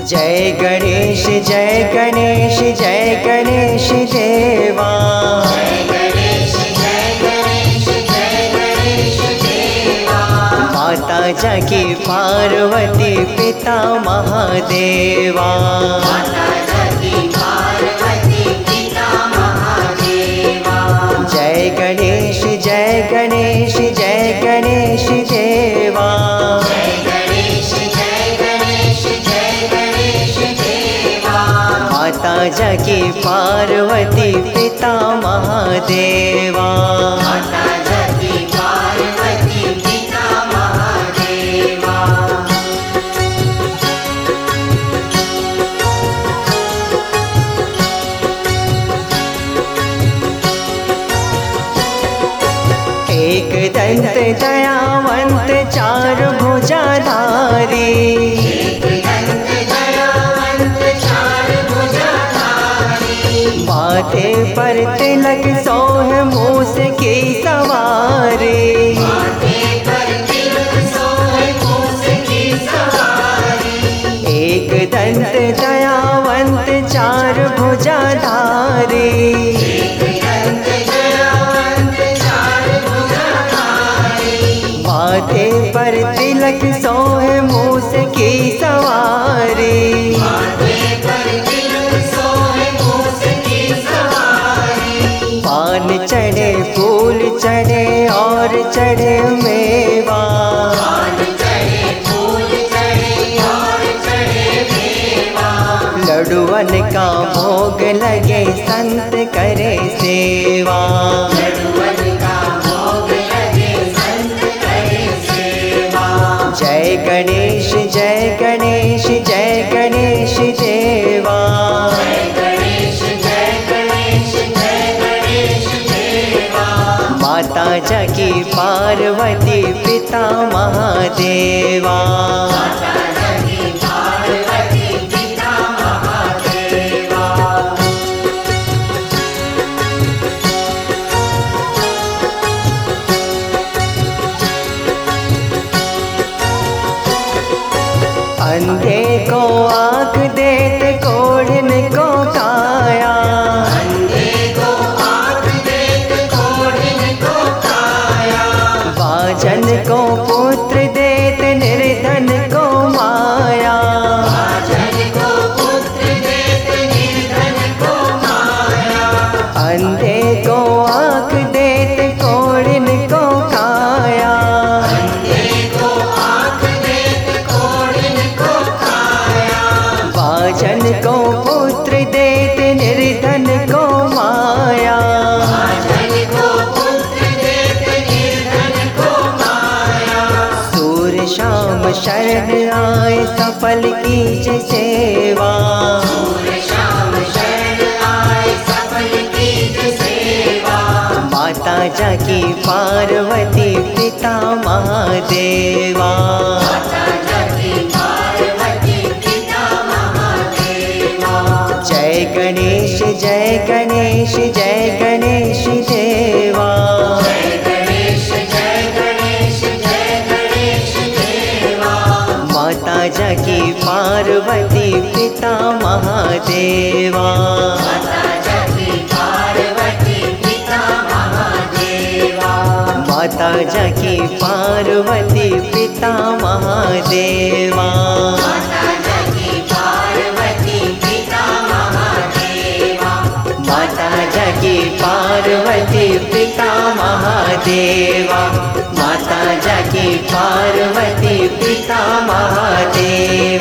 जय गणेश जय गणेश जय गणेश देवा। जय गणेश जय गणेश जय गणेश देवा। माता जाकी पार्वती पिता महादेवा। माता जाकी पार्वती पिता महादेवा। जय गणेश जय गणेश जय गणेश देवा। जय गणेश जय गणेश जय गणेश देवा। माता जाकी पार्वती पिता महादेवा। माता जाकी पार्वती पिता महादेवा। एक दंत दयावंत चार भुजाधारी। एक दंत दयावंत चार भुजाधारी। माथे पर तिलक सोह मूस की सवारी। माथे पर तिलक सोहे मूस की सवारी। एक दंत दयावंत चार भुजाधारी। एक दंत दयावंत चार भुजाधारी। माथे पर तिलक सोह मूस की सवारी। माथे पर तिलक सोहे मूस की सवारी। पान चढ़े फूल चढ़े और चढ़े मेवा। पान चढ़े फूल चढ़े और चढ़े मेवा। लड्डुअन का भोग लगे संत करे सेवा। लड्डुअन का भोग लगे संत करे सेवा। जय गणेश जय गणेश जय गणेश देवा। जय गणेश जय गणेश जय गणेश देवा। माता जाकी पार्वती पिता महादेवा। माता जाकी पार्वती पिता महादेवा। अंधे को आँख देते कोढ़न को काया। अंधे को आँख देत कोढ़िन को काया। बाजन को पुत्र देते निर्धन को माया। बाजन को पुत्र देत निर्धन को माया। अंधे को आँख देते कोढ़न को काया। अंधे को आँख देत कोढ़िन को काया। बाजन को पुत्र देते निर्धन को माया। बाजन को पुत्र देत निर्धन को माया। सूर्य शाम शरण आए सफल कीजिए सेवा। सूर्य शाम शरण आए सफल कीजिए सेवा। माता जाकी पार्वती पिता महादेवा। माता जाकी पार्वती पिता महादेवा। जय गणेश जय गणेश जय गणेश देवा। जय गणेश जय गणेश जय गणेश देवा। माता जाकी पार्वती पिता महादेवा। माता जाकी पार्वती पिता महादेवा। माता जाकी पार्वती पिता महादेवा। माता जाकी पार्वती पिता महादेवा। माता जाकी पार्वती पिता महादेवा। माता जाकी पार्वती पिता महादेवा।